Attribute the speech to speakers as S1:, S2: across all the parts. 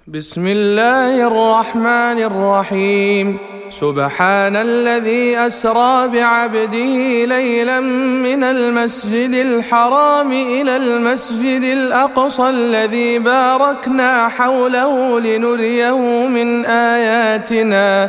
S1: بسم الله الرحمن الرحيم. سبحان الذي أسرى بعبده ليلا من المسجد الحرام إلى المسجد الأقصى الذي باركنا حوله لنريه من آياتنا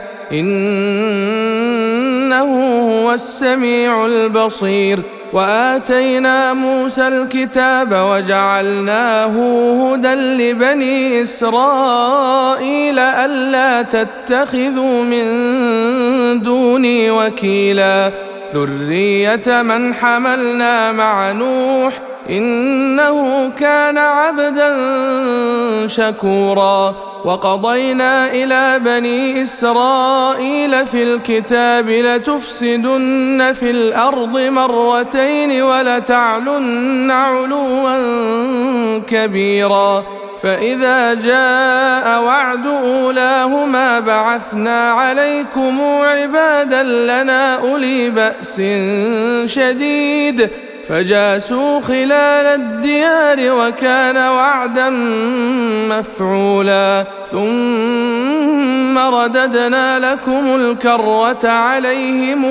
S1: إنه هو السميع البصير. وآتينا موسى الكتاب وجعلناه هدى لبني إسرائيل ألا تتخذوا من دوني وكيلا ذرية من حملنا مع نوح إنه كان عبدا شكورا. وقضينا إلى بني إسرائيل في الكتاب لتفسدن في الأرض مرتين ولتعلن علوا كبيرا. فإذا جاء وعد أولاهما بعثنا عليكم عبادا لنا أولي بأس شديد فجاسوا خلال الديار وكان وعدا مفعولا. ثم رددنا لكم الكرة عليهم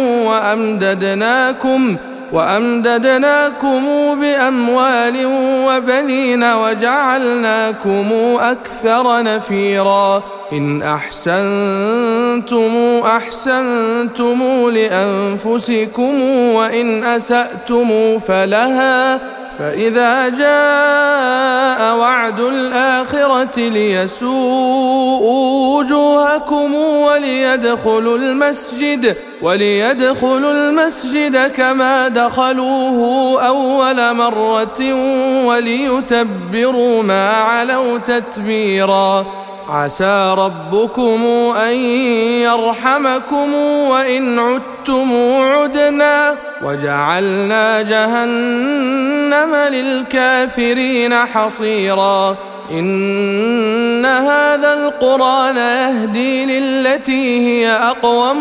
S1: وأمددناكم بأموال وبنين وجعلناكم أكثر نفيرا. إن أحسنتم لأنفسكم وإن أسأتم فلها. فإذا جاء وعد الآخرة ليسوءوا وجوهكم وليدخلوا المسجد كما دخلوه أول مرة وليتبروا ما علوا تتبيرا. عسى ربكم أن يرحمكم وإن عدتم عدنا وجعلنا جهنم للكافرين حصيرا. إن هذا القرآن يهدي للتي هي أقوم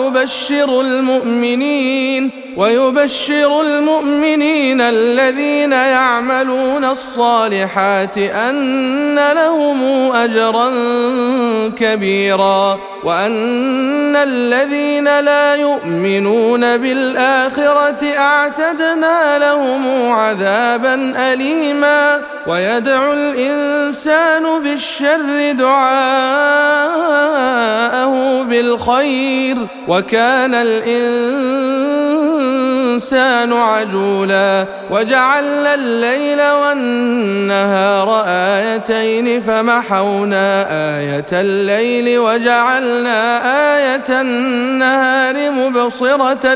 S1: ويبشر المؤمنين الذين يعملون الصالحات أن لهم أجرا كبيرا وأن الذين لا يؤمنون بالآخرة أعتدنا لهم عذابا أليما. ويدعو الإنسان بالشر دعاءه بالخير وكان الإنسان عجولا. وجعلنا الليل والنهار آيتين فمحونا آية الليل وجعلنا آية النهار مبصرة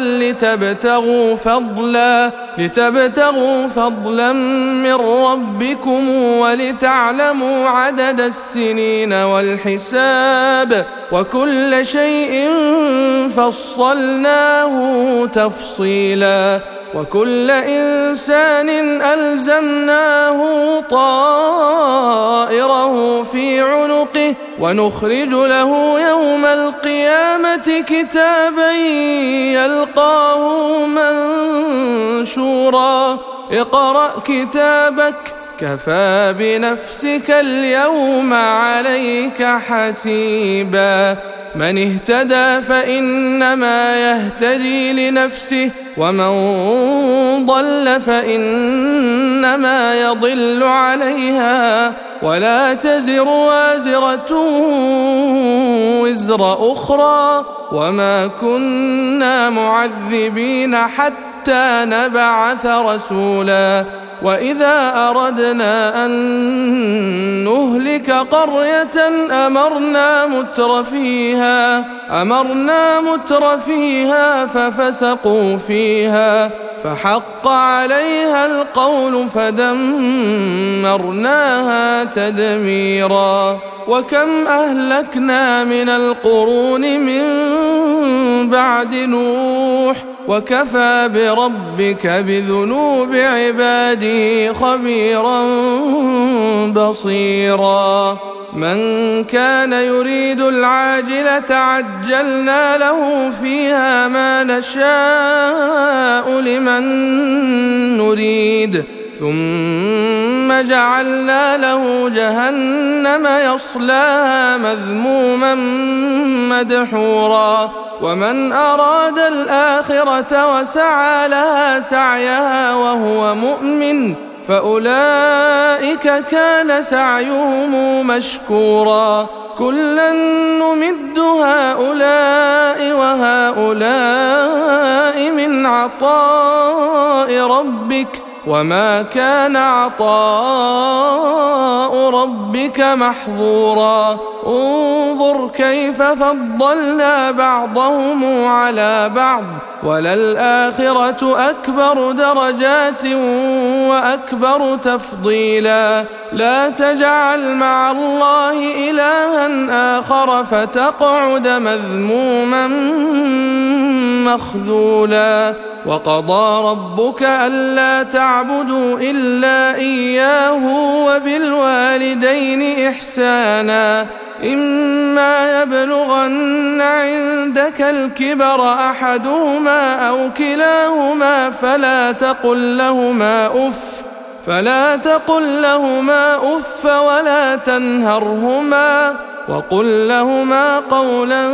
S1: لتبتغوا فضلا من ربكم ولتعلموا عدد السنين والحساب وكل شيء فصلناه تفصيلا. وكل إنسان ألزمناه طائره في عنقه ونخرج له يوم القيامة كتابا يلقاه منشورا. اقرأ كتابك كفى بنفسك اليوم عليك حسيبا. من اهتدى فإنما يهتدي لنفسه ومن ضل فإنما يضل عليها ولا تزر وازرة وزر أخرى وما كنا معذبين حتى نبعث رسولا. وإذا أردنا أن نهلك قرية أمرنا متر فيها ففسقوا فيها فحق عليها القول فدمرناها تدميرا. وكم أهلكنا من القرون من بعد نوح وكفى بربك بذنوب عباده خبيرا بصيرا. من كان يريد العاجلة عجلنا له فيها ما نشاء لمن نريد ثم جعلنا له جهنم يصلاها مذموما مدحورا ومن أراد الآخرة وسعى لها سعيها وهو مؤمن فأولئك كان سعيهم مشكورا كلا نمد هؤلاء وهؤلاء من عطاء ربك وما كان عطاء ربك محظورا انظر كيف فضلنا بعضهم على بعض وللآخرة أكبر درجات وأكبر تفضيلا لا تجعل مع الله إلها آخر فتقعد مذموما مخذولا وقضى ربك ألا تعبدوا إلا إياه وبالوالدين إحسانا إما يبلغن عندك الكبر أحدهما أو كلاهما فلا تقل لهما أف ولا تنهرهما وقل لهما قولا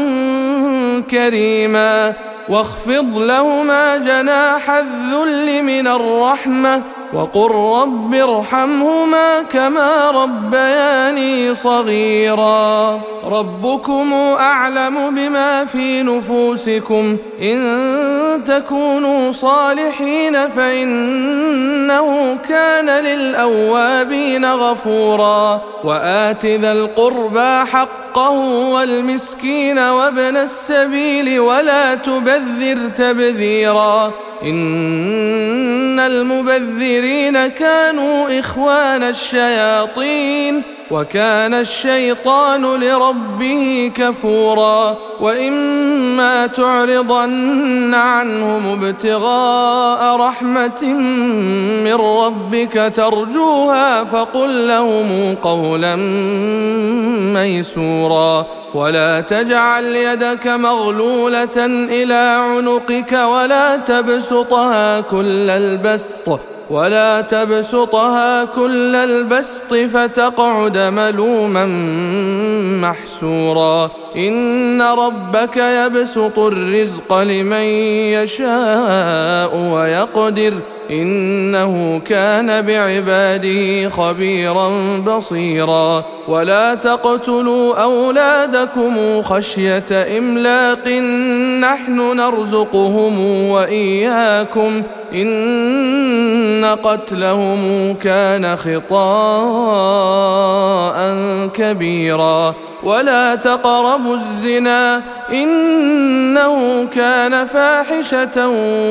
S1: كريما واخفض لهما جناح الذل من الرحمة وقل رب ارحمهما كما ربياني صغيرا ربكم أعلم بما في نفوسكم إن تكونوا صالحين فإنه كان للأوابين غفورا وآت ذا القربى حقه والمسكين وابن السبيل ولا تبذر تبذيرا إن المبذرين كانوا إخوان الشياطين وكان الشيطان لربه كفورا وإما تعرضن عنهم ابتغاء رحمة من ربك ترجوها فقل لهم قولا ميسورا ولا تجعل يدك مغلولة إلى عنقك ولا تبسطها كل البسط فتقعد ملوما محسورا إن ربك يبسط الرزق لمن يشاء ويقدر إنه كان بعباده خبيرا بصيرا ولا تقتلوا أولادكم خشية إملاق نحن نرزقهم وإياكم إن قتلهم كان خطاء كبيرا ولا تقربوا الزنا إنه كان فاحشة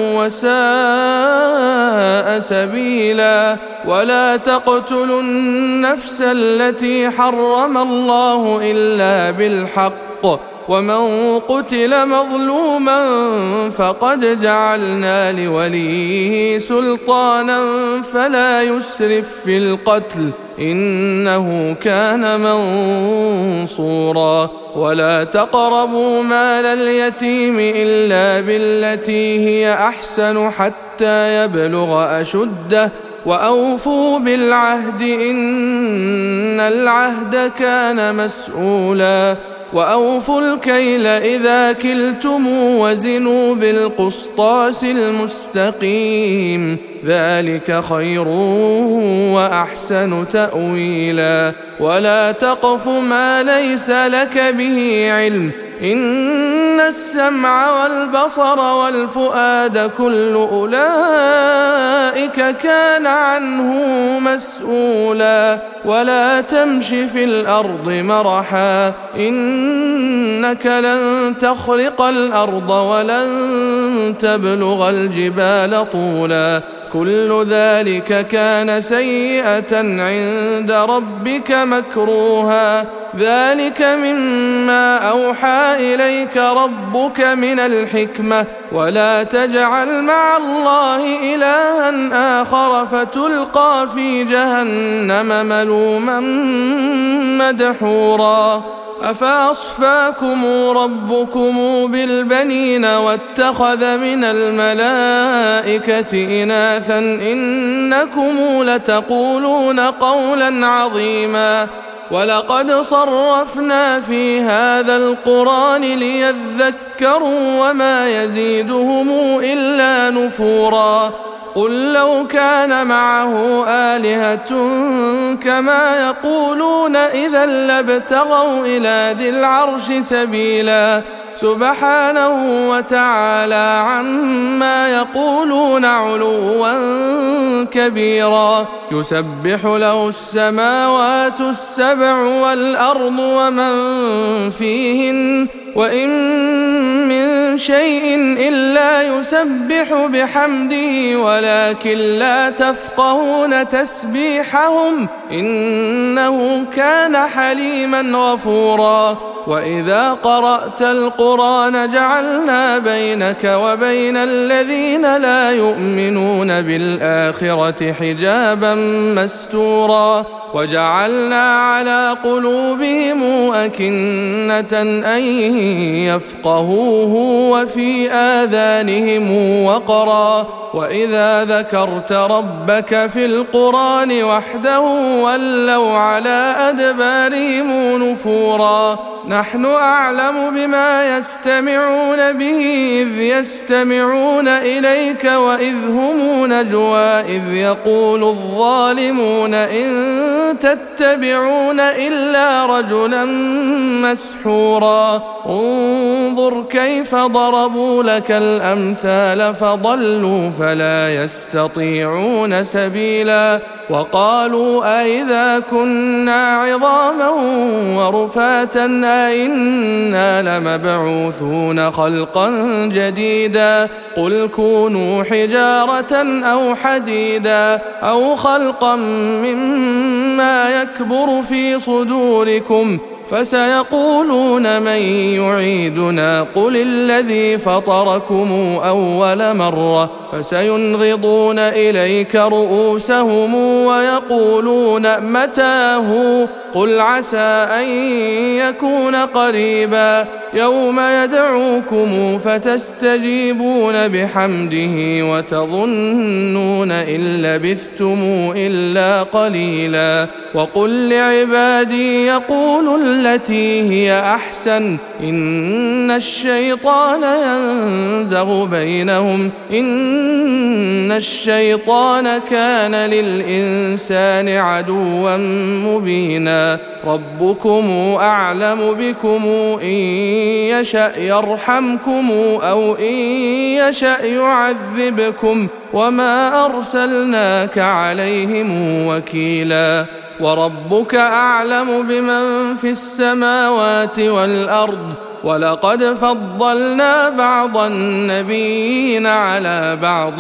S1: وساء سبيلا ولا تقتلوا النفس التي حرم الله إلا بالحق ومن قتل مظلوما فقد جعلنا لوليه سلطانا فلا يسرف في القتل إنه كان منصورا ولا تقربوا مال اليتيم إلا بالتي هي أحسن حتى يبلغ أشده وأوفوا بالعهد إن العهد كان مسؤولا وأوفوا الكيل إذا كلتم وزنوا بالقسطاس المستقيم ذلك خير وأحسن تأويلا ولا تقف ما ليس لك به علم إن السمع والبصر والفؤاد كل أولئك كان عنه مسؤولا ولا تمش في الأرض مرحا إنك لن تخرق الأرض ولن تبلغ الجبال طولا كل ذلك كان سيئة عند ربك مكروها ذلك مما أوحى إليك ربك من الحكمة ولا تجعل مع الله إلها آخر فتلقى في جهنم ملوما مدحورا أفأصفاكم ربكم بالبنين واتخذ من الملائكة إناثا إنكم لتقولون قولا عظيما ولقد صرفنا في هذا القرآن ليذكروا وما يزيدهم إلا نفورا قل لو كان معه آلهة كما يقولون إذا لابتغوا إلى ذي العرش سبيلا سبحانه وتعالى عما يقولون علوا كبيرا يسبح له السماوات السبع والأرض ومن فيهن وإن من شيء إلا يسبح بحمده ولكن لا تفقهون تسبيحهم إنه كان حليما غفورا وإذا قرأت القرآن جعلنا بينك وبين الذين لا يؤمنون بالآخرة حجابا مستورا وجعلنا على قلوبهم أكنة أن يفقهوه وفي آذانهم وقرا وإذا ذكرت ربك في القرآن وحده ولوا على أدبارهم نفورا نحن أعلم بما يستمعون به إذ يستمعون إليك وإذ هم نجوى إذ يقول الظالمون إن تتبعون إلا رجلا مسحورا انظر كيف ضربوا لك الأمثال فضلوا فلا يستطيعون سبيلا وقالوا أئذا كنا عظاما ورفاتا أئنا لمبعوثون خلقا جديدا قل كونوا حجارة أو حديدا أو خلقا مما يكبر في صدوركم فسيقولون من يعيدنا قل الذي فطركم أول مرة فسينغضون إليك رؤوسهم ويقولون متاه قل عسى أن يكون قريبا يوم يدعوكم فتستجيبون بحمده وتظنون إن لبثتم إلا قليلا وقل لعبادي يقولوا التي هي أحسن إن الشيطان ينزغ بينهم إن الشيطان كان للإنسان عدوا مبينا ربكم أعلم بكم إن يشأ يرحمكم أو إن يشأ يعذبكم وما أرسلناك عليهم وكيلا وربك أعلم بمن في السماوات والأرض ولقد فضلنا بعض النبيين على بعض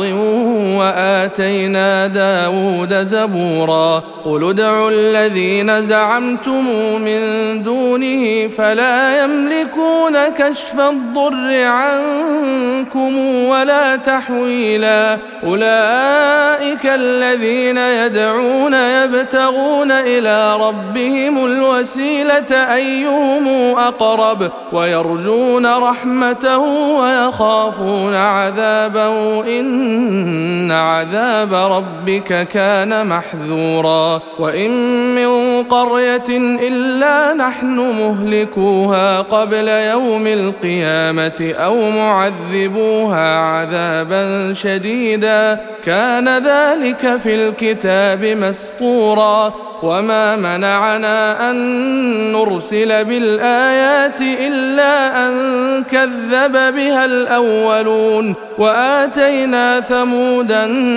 S1: وآتينا داود زبورا قل ادعوا الذين زعمتم من دونه فلا يملكون كشف الضر عنكم ولا تحويلا أولئك الذين يدعون يبتغون إلى ربهم الوسيلة أيهم أقرب ويرجون رحمته ويخافون عذابه إن عذاب ربك كان محذورا وإن من قرية إلا نحن مهلكوها قبل يوم القيامة أو معذبوها عذابا شديدا كان ذلك في الكتاب مسطورا وما منعنا أن نرسل بالآيات إلا أن كذب بها الأولون وآتينا ثمود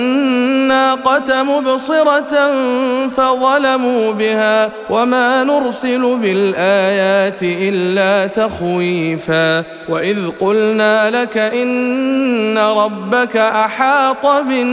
S1: الناقة مبصرة فظلموا بها وما نرسل بالآيات إلا تخويفا وإذ قلنا لك إن ربك أحاط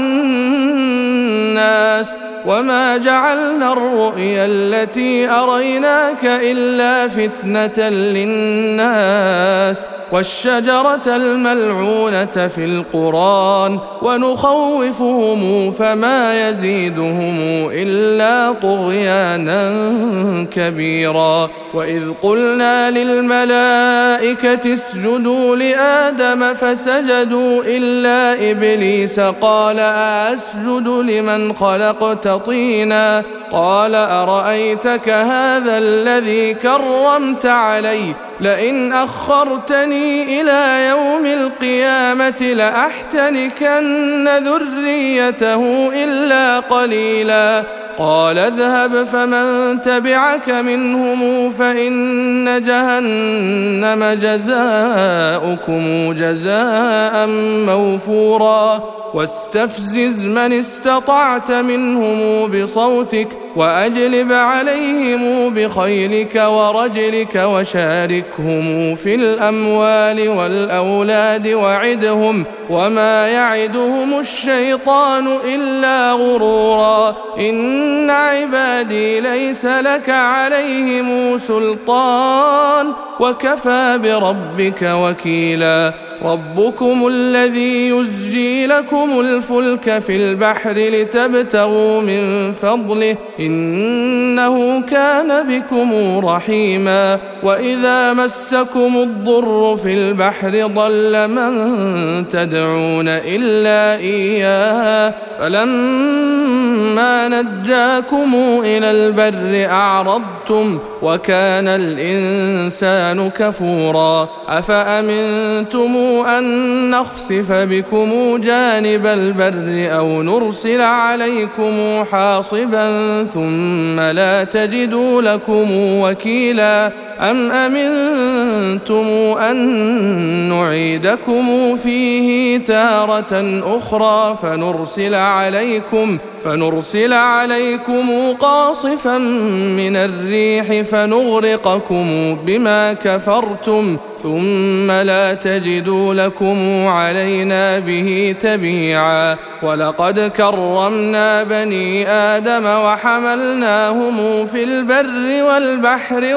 S1: بالناس وما جعلنا الرؤيا التي أريناك إلا فتنة للناس والشجرة الملعونة في القرآن ونخوفهم فما يزيدهم إلا طغيانا كبيرا وإذ قلنا للملائكة اسجدوا لآدم فسجدوا إلا إبليس قال أسجد لمن خلقت طينا قال أرأيتك هذا الذي كرمت علي لئن أخرتني إلى يوم القيامة لأحتنكن ذريته إلا قليلا قال اذهب فمن تبعك منهم فإن جهنم جزاؤكم جزاء موفورا واستفزز من استطعت منهم بصوتك وأجلب عليهم بخيلك ورجلك وشاركهم في الأموال والأولاد وعدهم وما يعدهم الشيطان إلا غرورا إن عبادي ليس لك عليهم سلطان وكفى بربك وكيلا ربكم الذي يزجي لكم الفلك في البحر لتبتغوا من فضله إنه كان بكم رحيما وإذا مسكم الضر في البحر ضل من تدعون إلا إياه فلما نجاكم إلى البر أعرضتم وكان الإنسان كفورا أفأمنتم أن نخسف بكم جانب البر أو نرسل عليكم حاصبا ثم لا تجدوا لكم وكيلا أم أمنتم أن نعيدكم فيه تارة أخرى فنرسل عليكم قاصفا من الريح فنغرقكم بما كفرتم ثم لا تجدوا لكم علينا به تبيعا ولقد كرمنا بني آدم وحملناهم في البر والبحر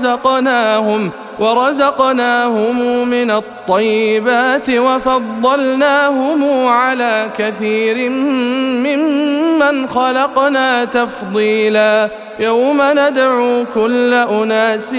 S1: ورزقناهم من الطيبات وفضلناهم على كثير ممن خلقنا تفضيلا يوم ندعو كل أناس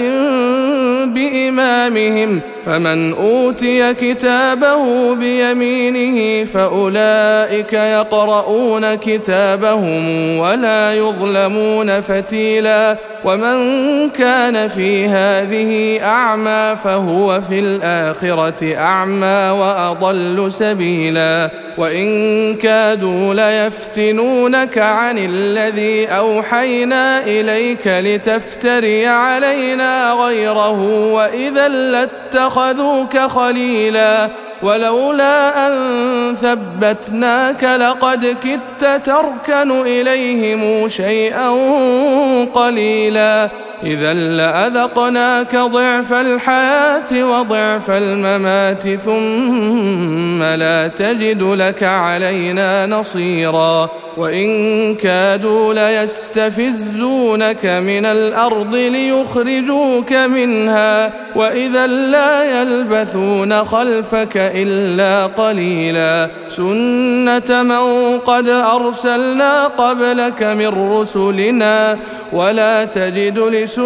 S1: بإمامهم فمن أوتي كتابه بيمينه فأولئك يقرؤون كتابهم ولا يظلمون فتيلا ومن كان في هذه أعمى فهو في الآخرة أعمى وأضل سبيلا وإن كادوا ليفتنونك عن الذي أوحينا إليك لتفتري علينا غيره وإذا لاتخذوك خليلا ولولا أن ثبتناك لقد كدت تركن إليهم شيئا قليلا إذا لأذقناك ضعف الحياة وضعف الممات ثم لا تجد لك علينا نصيرا وإن كادوا ليستفزونك من الأرض ليخرجوك منها وإذا لا يلبثون خلفك إلا قليلا سنة من قد أرسلنا قبلك من رسلنا ولا تجد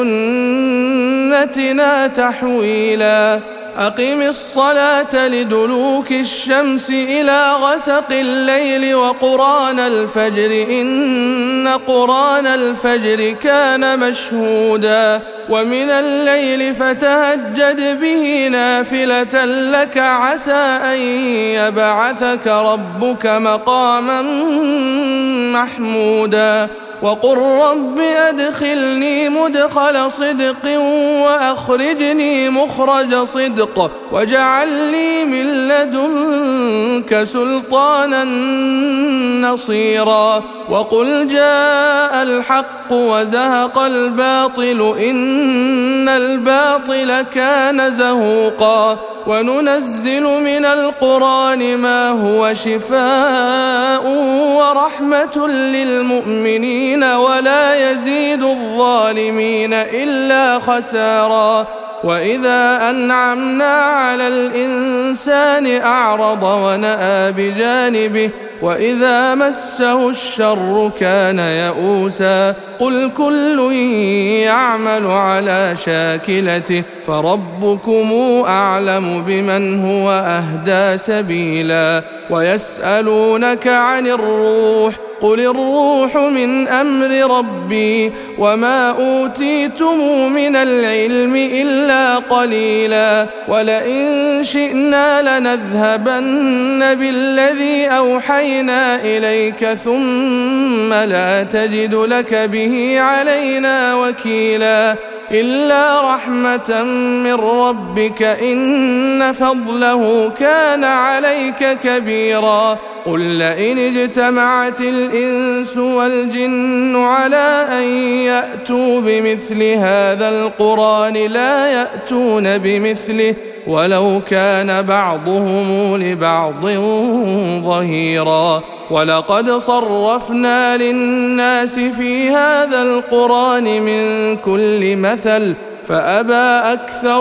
S1: لسنتنا تحويلا أقم الصلاة لدلوك الشمس إلى غسق الليل وقرآن الفجر إن قرآن الفجر كان مشهودا ومن الليل فتهجد به نافلة لك عسى أن يبعثك ربك مقاما محمودا وقل رب أدخلني مدخل صدق وأخرجني مخرج صدق واجعل لي من لدنك سلطانا نصيرا وقل جاء الحق وزهق الباطل إن الباطل كان زهوقا وننزل من القرآن ما هو شفاء ورحمة للمؤمنين ولا يزيد الظالمين إلا خسارا وإذا أنعمنا على الإنسان أعرض ونأى بجانبه وإذا مسه الشر كان يئوسا قل كل يعمل على شاكلته فربكم أعلم بمن هو أهدى سبيلا ويسألونك عن الروح قل الروح من أمر ربي وما أوتيتم من العلم إلا قليلا ولئن شئنا لنذهبن بالذي أوحينا إليك ثم لا تجد لك به علينا وكيلا إلا رحمة من ربك إن فضله كان عليك كبيرا قل لئن اجتمعت الإنس والجن على أن يأتوا بمثل هذا القرآن لا يأتون بمثله ولو كان بعضهم لبعض ظهيرا ولقد صرفنا للناس في هذا القرآن من كل مثل فأبى أكثر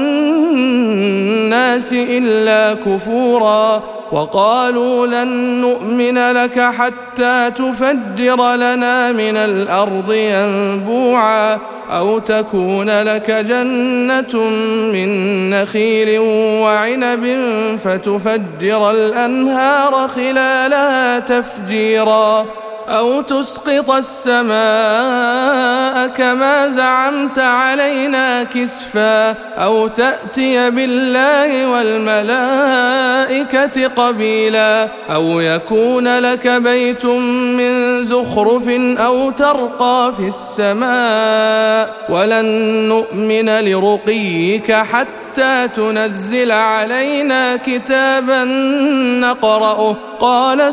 S1: الناس إلا كفورا وقالوا لن نؤمن لك حتى تفجر لنا من الأرض ينبوعا أو تكون لك جنة من نخيل وعنب فتفجر الأنهار خلالها تفجيرا أو تسقط السماء كما زعمت علينا كسفا أو تأتي بالله والملائكة قبيلا أو يكون لك بيت من زخرف أو ترقى في السماء ولن نؤمن لرقيك حتى تنزل علينا كتابا نقرأه قال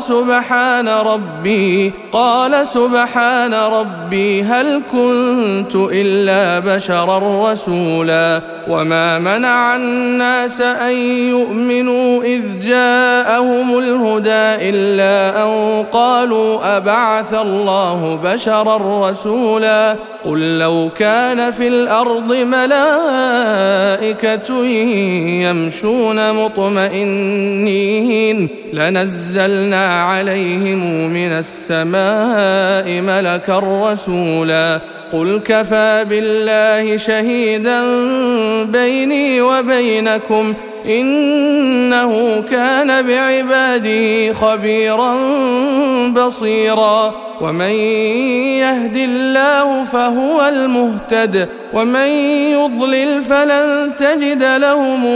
S1: سبحان ربي هل كنت إلا بشرا رسولا وما منع الناس أن يؤمنوا إذ جاءهم الهدى إلا أن قالوا أبعث الله بشرا رسولا قل لو كان في الأرض ملائكة يمشون مطمئنين لنزلنا عليهم من السماء ملكا رسولا قل كفى بالله شهيدا بيني وبينكم إنه كان بعباده خبيرا بصيرا ومن يهد الله فهو المهتد ومن يضلل فلن تجد لهم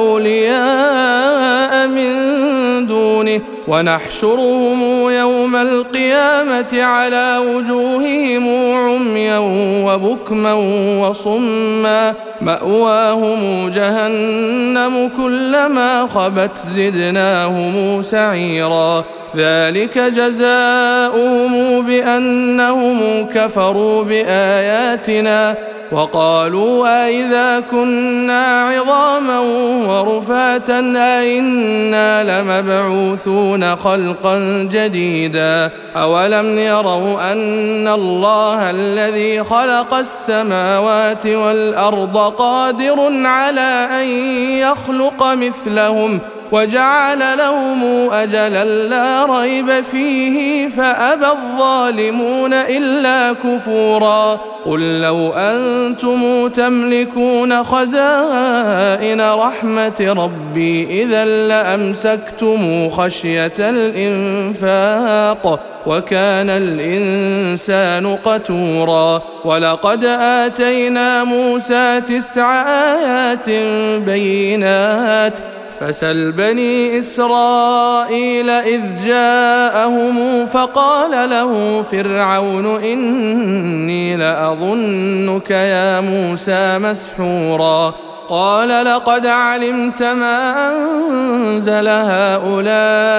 S1: أولياء من دونه ونحشرهم يوم القيامة على وجوههم عميا وبكما وصما مأواهم جهنم كلما خبت زدناهم سعيرا ذلك جزاؤهم بأنهم كفروا بآياتنا وقالوا أئذا كنا عظاما ورفاتا أئنا لمبعوثون خلقا جديدا أولم يروا أن الله الذي خلق السماوات والأرض قادر على أن يخلق مثلهم وجعل لهم أجلا لا ريب فيه فأبى الظالمون إلا كفورا قل لو أنتم تملكون خزائن رحمة ربي إذا لأمسكتم خشية الإنفاق وكان الإنسان قتورا ولقد آتينا موسى 9 آيات بينات فسل بني إسرائيل إذ جاءهم فقال له فرعون إني لأظنك يا موسى مسحورا قال لقد علمت ما أنزل هؤلاء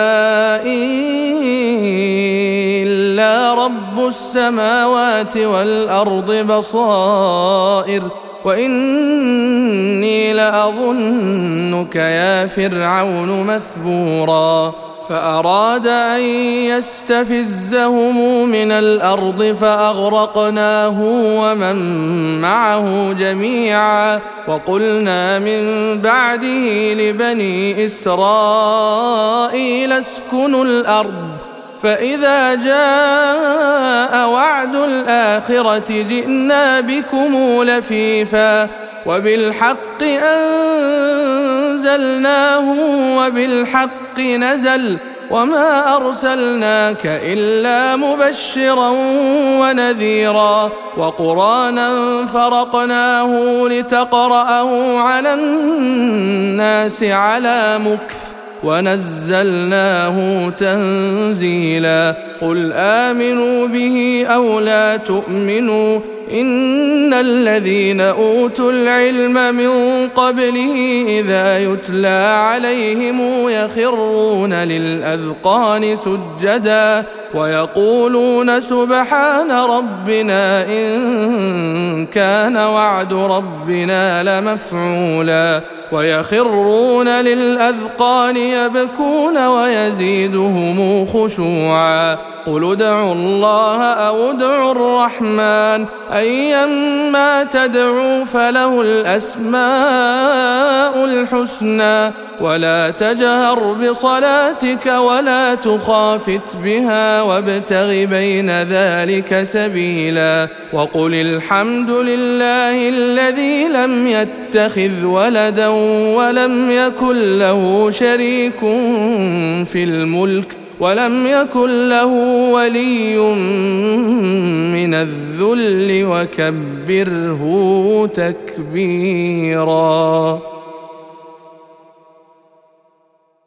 S1: إلا رب السماوات والأرض بصائر وإني لأظنك يا فرعون مثبورا فأراد أن يستفزهم من الأرض فأغرقناه ومن معه جميعا وقلنا من بعده لبني إسرائيل اسكنوا الأرض فإذا جاء وعد الآخرة جئنا بكم لفيفا وبالحق أنزلناه وبالحق نزل وما أرسلناك إلا مبشرا ونذيرا وقرآنا فرقناه لتقرأه على الناس على مكث ونزلناه تنزيلا قل آمنوا به أو لا تؤمنوا إن الذين أوتوا العلم من قبله إذا يتلى عليهم يخرون للأذقان سجدا ويقولون سبحان ربنا إن كان وعد ربنا لمفعولا ويخرون للأذقان يبكون ويزيدهم خشوعا قل ادعوا الله أو ادعوا الرحمن أيما تدعوا فله الأسماء الحسنى ولا تجهر بصلاتك ولا تخافت بها وابتغ بين ذلك سبيلا وقل الحمد لله الذي لم يتخذ ولدا ولم يكن له شريك في الملك ولم يكن له ولي من الذل وكبره تكبيرا.